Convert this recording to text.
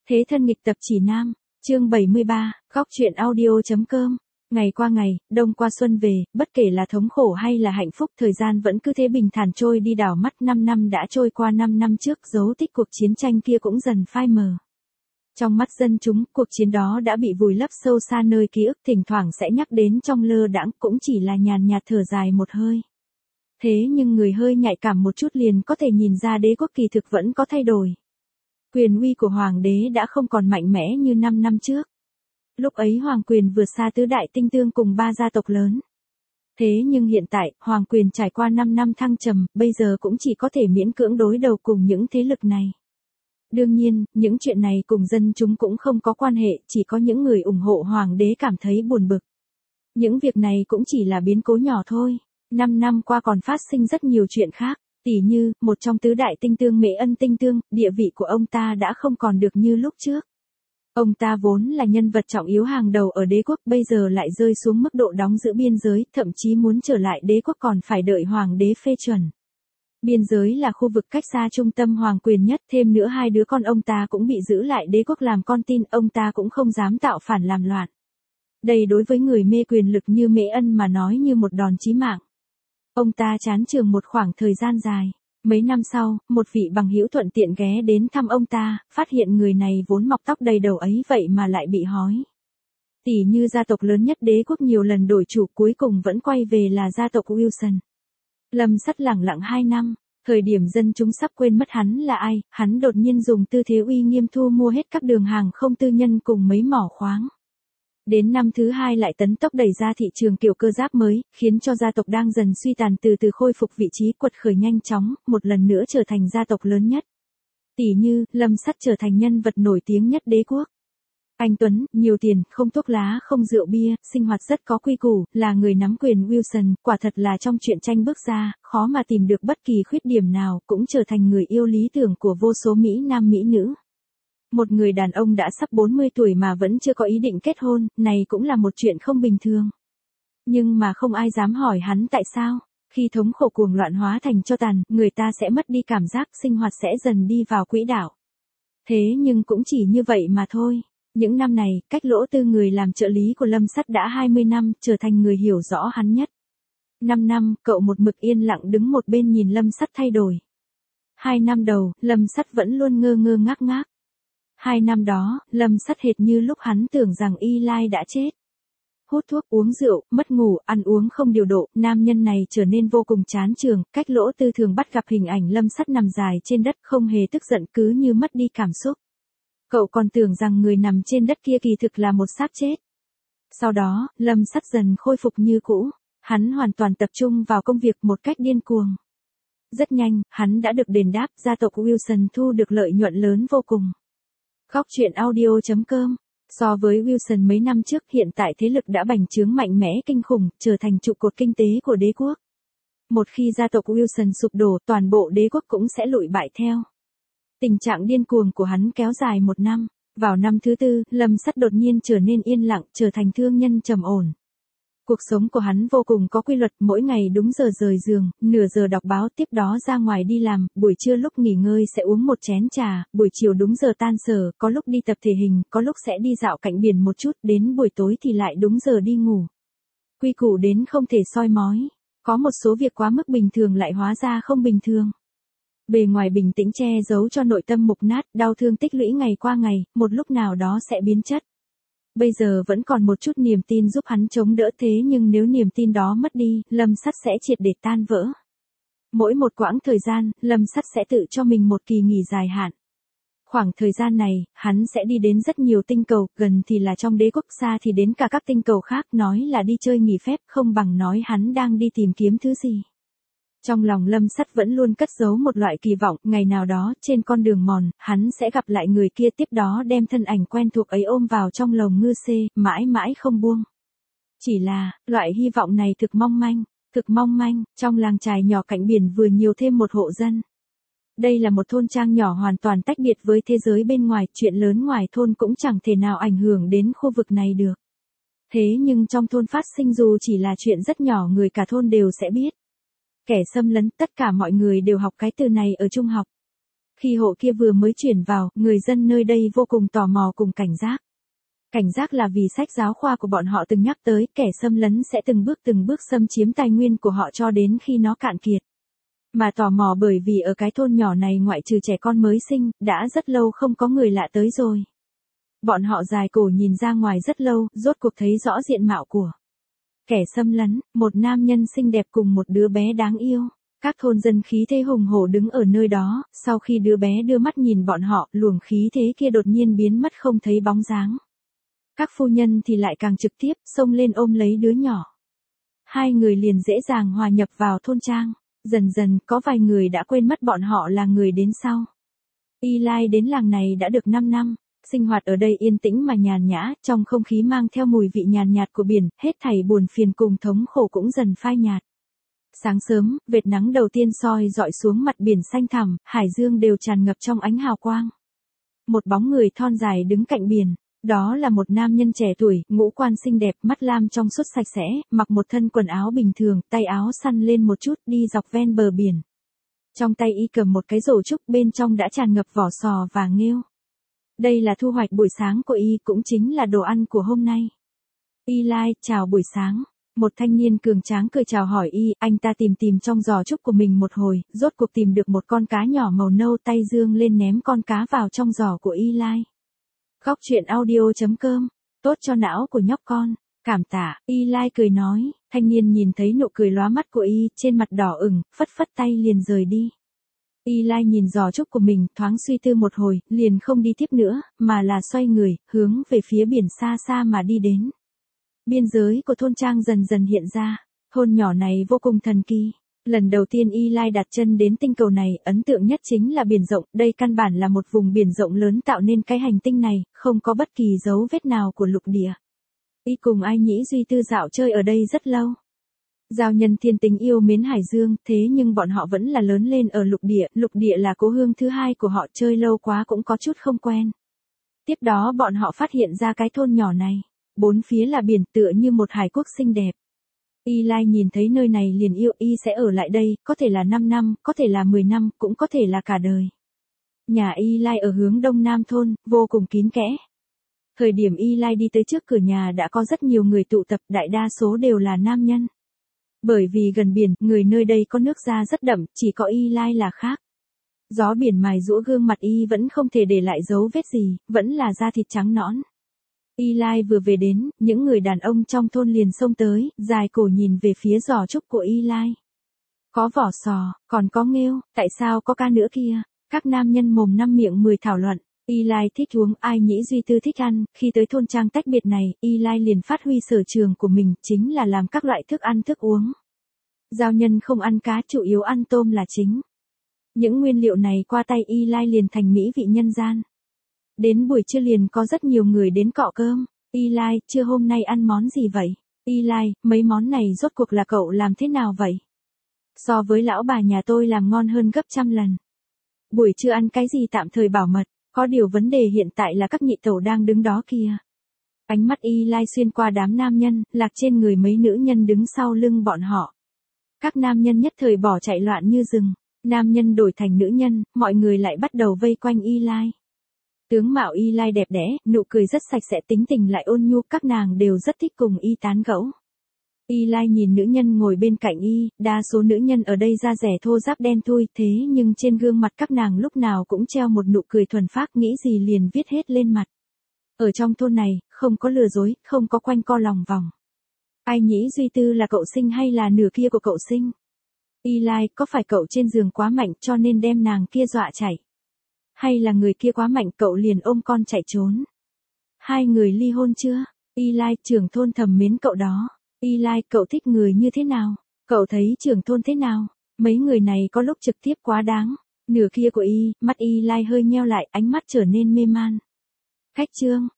Thế thân nghịch tập chỉ nam, chương 73, góc truyện audio.com. Ngày qua ngày, đông qua xuân về, bất kể là thống khổ hay là hạnh phúc, thời gian vẫn cứ thế bình thản trôi đi đảo mắt. 5 năm đã trôi qua, 5 năm trước dấu tích cuộc chiến tranh kia cũng dần phai mờ. Trong mắt dân chúng, cuộc chiến đó đã bị vùi lấp sâu xa nơi ký ức, thỉnh thoảng sẽ nhắc đến trong lơ đãng, cũng chỉ là nhàn nhạt thở dài một hơi. Thế nhưng người hơi nhạy cảm một chút liền có thể nhìn ra đế quốc kỳ thực vẫn có thay đổi. Quyền uy của hoàng đế đã không còn mạnh mẽ như 5 năm trước. Lúc ấy hoàng quyền vượt xa tứ đại tinh tương cùng 3 gia tộc lớn. Thế nhưng hiện tại, hoàng quyền trải qua 5 năm thăng trầm, bây giờ cũng chỉ có thể miễn cưỡng đối đầu cùng những thế lực này. Đương nhiên, những chuyện này cùng dân chúng cũng không có quan hệ, chỉ có những người ủng hộ hoàng đế cảm thấy buồn bực. Những việc này cũng chỉ là biến cố nhỏ thôi. 5 năm qua còn phát sinh rất nhiều chuyện khác. Tỉ như, một trong tứ đại tinh tương Mễ Ân tinh tương, địa vị của ông ta đã không còn được như lúc trước. Ông ta vốn là nhân vật trọng yếu hàng đầu ở đế quốc, bây giờ lại rơi xuống mức độ đóng giữ biên giới, thậm chí muốn trở lại đế quốc còn phải đợi hoàng đế phê chuẩn. Biên giới là khu vực cách xa trung tâm hoàng quyền nhất, thêm nữa hai đứa con ông ta cũng bị giữ lại đế quốc làm con tin, ông ta cũng không dám tạo phản làm loạn. Đây đối với người mê quyền lực như Mễ Ân mà nói như một đòn chí mạng. Ông ta chán trường một khoảng thời gian dài. Mấy năm sau, một vị bằng hữu thuận tiện ghé đến thăm ông ta, phát hiện người này vốn mọc tóc đầy đầu ấy vậy mà lại bị hói. Tỉ như gia tộc lớn nhất đế quốc nhiều lần đổi chủ cuối cùng vẫn quay về là gia tộc Wilson. Lâm Sắt lẳng lặng 2 năm, thời điểm dân chúng sắp quên mất hắn là ai, hắn đột nhiên dùng tư thế uy nghiêm thu mua hết các đường hàng không tư nhân cùng mấy mỏ khoáng. Đến năm thứ 2 lại tấn tốc đẩy ra thị trường kiểu cơ giáp mới, khiến cho gia tộc đang dần suy tàn từ từ khôi phục vị trí quật khởi nhanh chóng, một lần nữa trở thành gia tộc lớn nhất. Tỷ như, Lâm Sắt trở thành nhân vật nổi tiếng nhất đế quốc. Anh Tuấn, nhiều tiền, không thuốc lá, không rượu bia, sinh hoạt rất có quy củ, là người nắm quyền Wilson, quả thật là trong truyện tranh bước ra, khó mà tìm được bất kỳ khuyết điểm nào, cũng trở thành người yêu lý tưởng của vô số Mỹ nam Mỹ nữ. Một người đàn ông đã sắp 40 tuổi mà vẫn chưa có ý định kết hôn, này cũng là một chuyện không bình thường. Nhưng mà không ai dám hỏi hắn tại sao, khi thống khổ cuồng loạn hóa thành tro tàn, người ta sẽ mất đi cảm giác, sinh hoạt sẽ dần đi vào quỹ đạo. Thế nhưng cũng chỉ như vậy mà thôi. Những năm này, cách Lỗ Tư người làm trợ lý của Lâm Sắt đã 20 năm, trở thành người hiểu rõ hắn nhất. 5 năm, cậu một mực yên lặng đứng một bên nhìn Lâm Sắt thay đổi. 2 năm đầu, Lâm Sắt vẫn luôn ngơ ngơ ngác ngác. 2 năm đó, Lâm Sắt hệt như lúc hắn tưởng rằng Y Lai đã chết. Hút thuốc, uống rượu, mất ngủ, ăn uống không điều độ, nam nhân này trở nên vô cùng chán chường, cách Lỗ Tư thường bắt gặp hình ảnh Lâm Sắt nằm dài trên đất không hề tức giận cứ như mất đi cảm xúc. Cậu còn tưởng rằng người nằm trên đất kia kỳ thực là một xác chết. Sau đó, Lâm Sắt dần khôi phục như cũ, hắn hoàn toàn tập trung vào công việc một cách điên cuồng. Rất nhanh, hắn đã được đền đáp, gia tộc Wilson thu được lợi nhuận lớn vô cùng. Góc truyện audio.com. So với Wilson mấy năm trước, hiện tại thế lực đã bành trướng mạnh mẽ kinh khủng, trở thành trụ cột kinh tế của đế quốc. Một khi gia tộc Wilson sụp đổ, toàn bộ đế quốc cũng sẽ lụi bại theo. Tình trạng điên cuồng của hắn kéo dài 1 năm. Vào năm thứ 4, Lâm Sắt đột nhiên trở nên yên lặng, trở thành thương nhân trầm ổn. Cuộc sống của hắn vô cùng có quy luật, mỗi ngày đúng giờ rời giường, nửa giờ đọc báo, tiếp đó ra ngoài đi làm, buổi trưa lúc nghỉ ngơi sẽ uống một chén trà, buổi chiều đúng giờ tan sở, có lúc đi tập thể hình, có lúc sẽ đi dạo cạnh biển một chút, đến buổi tối thì lại đúng giờ đi ngủ. Quy củ đến không thể soi mói, có một số việc quá mức bình thường lại hóa ra không bình thường. Bề ngoài bình tĩnh che giấu cho nội tâm mục nát, đau thương tích lũy ngày qua ngày, một lúc nào đó sẽ biến chất. Bây giờ vẫn còn một chút niềm tin giúp hắn chống đỡ, thế nhưng nếu niềm tin đó mất đi, Lâm Sắt sẽ triệt để tan vỡ. Mỗi một quãng thời gian, Lâm Sắt sẽ tự cho mình một kỳ nghỉ dài hạn. Khoảng thời gian này, hắn sẽ đi đến rất nhiều tinh cầu, gần thì là trong đế quốc, xa thì đến cả các tinh cầu khác, nói là đi chơi nghỉ phép không bằng nói hắn đang đi tìm kiếm thứ gì. Trong lòng Lâm Sắt vẫn luôn cất giấu một loại kỳ vọng, ngày nào đó, trên con đường mòn, hắn sẽ gặp lại người kia, tiếp đó đem thân ảnh quen thuộc ấy ôm vào trong lồng ngư xê, mãi mãi không buông. Chỉ là, loại hy vọng này thực mong manh, trong làng chài nhỏ cạnh biển vừa nhiều thêm một hộ dân. Đây là một thôn trang nhỏ hoàn toàn tách biệt với thế giới bên ngoài, chuyện lớn ngoài thôn cũng chẳng thể nào ảnh hưởng đến khu vực này được. Thế nhưng trong thôn phát sinh dù chỉ là chuyện rất nhỏ, người cả thôn đều sẽ biết. Kẻ xâm lấn, tất cả mọi người đều học cái từ này ở trung học. Khi hộ kia vừa mới chuyển vào, người dân nơi đây vô cùng tò mò cùng cảnh giác. Cảnh giác là vì sách giáo khoa của bọn họ từng nhắc tới kẻ xâm lấn sẽ từng bước xâm chiếm tài nguyên của họ cho đến khi nó cạn kiệt. Mà tò mò bởi vì ở cái thôn nhỏ này ngoại trừ trẻ con mới sinh, đã rất lâu không có người lạ tới rồi. Bọn họ dài cổ nhìn ra ngoài rất lâu, rốt cuộc thấy rõ diện mạo của kẻ xâm lấn, một nam nhân xinh đẹp cùng một đứa bé đáng yêu. Các thôn dân khí thế hùng hổ đứng ở nơi đó, sau khi đứa bé đưa mắt nhìn bọn họ, luồng khí thế kia đột nhiên biến mất không thấy bóng dáng. Các phu nhân thì lại càng trực tiếp, xông lên ôm lấy đứa nhỏ. Hai người liền dễ dàng hòa nhập vào thôn trang. Dần dần, có vài người đã quên mất bọn họ là người đến sau. Eli đến làng này đã được 5 năm. Sinh hoạt ở đây yên tĩnh mà nhàn nhã, trong không khí mang theo mùi vị nhàn nhạt của biển, hết thảy buồn phiền cùng thống khổ cũng dần phai nhạt. Sáng sớm, vệt nắng đầu tiên soi dọi xuống mặt biển xanh thẳm, hải dương đều tràn ngập trong ánh hào quang. Một bóng người thon dài đứng cạnh biển, đó là một nam nhân trẻ tuổi, ngũ quan xinh đẹp, mắt lam trong suốt sạch sẽ, mặc một thân quần áo bình thường, tay áo săn lên một chút, đi dọc ven bờ biển. Trong tay y cầm một cái rổ trúc, bên trong đã tràn ngập vỏ sò và nghêu. Đây là thu hoạch buổi sáng của y, cũng chính là đồ ăn của hôm nay. Eli, chào buổi sáng. Một thanh niên cường tráng cười chào hỏi y, anh ta tìm trong giò trúc của mình một hồi, rốt cuộc tìm được một con cá nhỏ màu nâu, tay dương lên ném con cá vào trong giò của Eli. Góc truyện audio.com, tốt cho não của nhóc con, cảm tạ, Eli cười nói, thanh niên nhìn thấy nụ cười lóa mắt của y, trên mặt đỏ ửng, phất phất tay liền rời đi. Eli nhìn giò trúc của mình, thoáng suy tư một hồi, liền không đi tiếp nữa, mà là xoay người, hướng về phía biển xa xa mà đi đến. Biên giới của thôn trang dần dần hiện ra, thôn nhỏ này vô cùng thần kỳ. Lần đầu tiên Eli đặt chân đến tinh cầu này, ấn tượng nhất chính là biển rộng, đây căn bản là một vùng biển rộng lớn tạo nên cái hành tinh này, không có bất kỳ dấu vết nào của lục địa. Y cùng Ai Nhĩ Duy Tư dạo chơi ở đây rất lâu. Giao nhân thiên tính yêu mến hải dương, thế nhưng bọn họ vẫn là lớn lên ở lục địa là cố hương thứ hai của họ, chơi lâu quá cũng có chút không quen. Tiếp đó bọn họ phát hiện ra cái thôn nhỏ này, bốn phía là biển tựa như một hải quốc xinh đẹp. Eli nhìn thấy nơi này liền yêu, y sẽ ở lại đây, có thể là 5 năm, có thể là 10 năm, cũng có thể là cả đời. Nhà Eli ở hướng đông nam thôn, vô cùng kín kẽ. Thời điểm Eli đi tới trước cửa nhà đã có rất nhiều người tụ tập, đại đa số đều là nam nhân. Bởi vì gần biển, người nơi đây có nước da rất đậm, chỉ có Eli là khác. Gió biển mài giũa gương mặt y vẫn không thể để lại dấu vết gì, vẫn là da thịt trắng nõn. Eli vừa về đến, những người đàn ông trong thôn liền xông tới, dài cổ nhìn về phía giò trúc của Eli. Có vỏ sò, còn có nghêu, tại sao có cá nữa kia? Các nam nhân mồm năm miệng 10 thảo luận. Eli thích uống, Ai Nhĩ Duy Tư thích ăn, khi tới thôn trang tách biệt này, Eli liền phát huy sở trường của mình, chính là làm các loại thức ăn thức uống. Giao nhân không ăn cá, chủ yếu ăn tôm là chính. Những nguyên liệu này qua tay Eli liền thành mỹ vị nhân gian. Đến buổi trưa liền có rất nhiều người đến cọ cơm. Eli, trưa hôm nay ăn món gì vậy? Eli, mấy món này rốt cuộc là cậu làm thế nào vậy? So với lão bà nhà tôi làm ngon hơn gấp trăm lần. Buổi trưa ăn cái gì tạm thời bảo mật, có điều vấn đề hiện tại là các nhị tẩu đang đứng đó kìa. Ánh mắt Eli xuyên qua đám nam nhân, lạc trên người mấy nữ nhân đứng sau lưng bọn họ. Các nam nhân nhất thời bỏ chạy loạn như rừng. Nam nhân đổi thành nữ nhân, mọi người lại bắt đầu vây quanh Eli. Tướng mạo Eli đẹp đẽ, nụ cười rất sạch sẽ, tính tình lại ôn nhu, các nàng đều rất thích cùng y tán gẫu. Eli nhìn nữ nhân ngồi bên cạnh y, đa số nữ nhân ở đây da rẻ thô ráp đen thui, thế nhưng trên gương mặt các nàng lúc nào cũng treo một nụ cười thuần phác, nghĩ gì liền viết hết lên mặt. Ở trong thôn này, không có lừa dối, không có quanh co lòng vòng. Ai Nhĩ Duy Tư là cậu sinh hay là nửa kia của cậu sinh? Eli, có phải cậu trên giường quá mạnh cho nên đem nàng kia dọa chạy? Hay là người kia quá mạnh cậu liền ôm con chạy trốn? Hai người ly hôn chưa? Eli, trưởng thôn thầm mến cậu đó. Eli, cậu thích người như thế nào? Cậu thấy trưởng thôn thế nào? Mấy người này có lúc trực tiếp quá đáng. Nửa kia của mắt Eli hơi nheo lại, ánh mắt trở nên mê man. Cách chương.